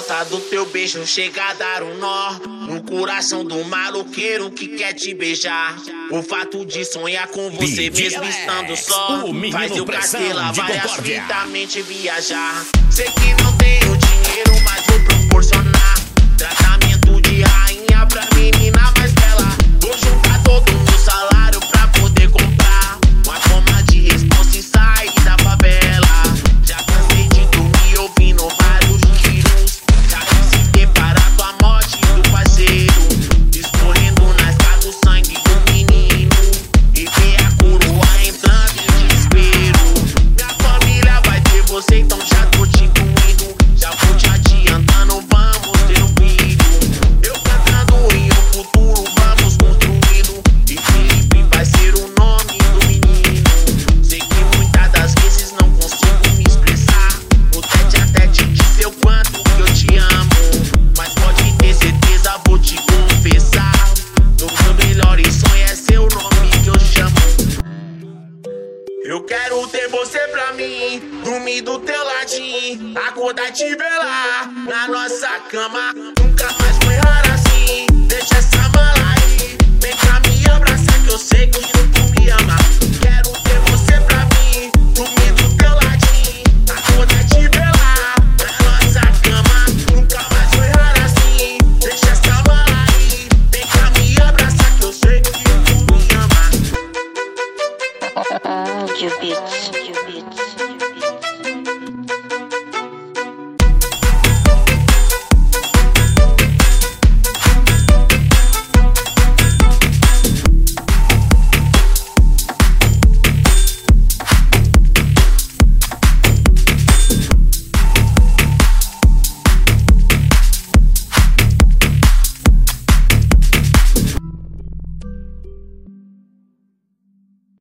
falta do teu beijo chega a dar um nó no coração do maloqueiro que quer te beijar. O fato de sonhar com você mesmo estando só faz eu cartela várias mente viajar. Sei que não tenho dinheiro, mas vou proporcionar tratamento de rainha pra menina mais bela. Vou juntar todo o meu salário pra poder comprar uma forma de responsa e sair da favela. Já cansei de dormir ouvindo vários tiros, já quis se deparar com a morte do parceiro, escorrendo na estrada o sangue do menino, e ver a coroa entrando em desespero. Minha família vai ter você, então já tô te incluindo, já vou te adiantando, vamos ter um filho. Eu cantando em um futuro, vamos construindo, e Felipe vai ser o nome do menino. Sei que muitas das vezes não consigo me expressar, no tete a tete dizer o quanto que eu te amo, mas pode ter certeza, vou te confessar, os meus melhores sonhos é seu nome que eu chamo. Eu quero ter você pra mim, dormir do teu ladinho, acordar e te velar na nossa cama. Nunca mais foi raro assim, deixa essa mala aí, vem cá me abraçar que eu sei que tu me ama.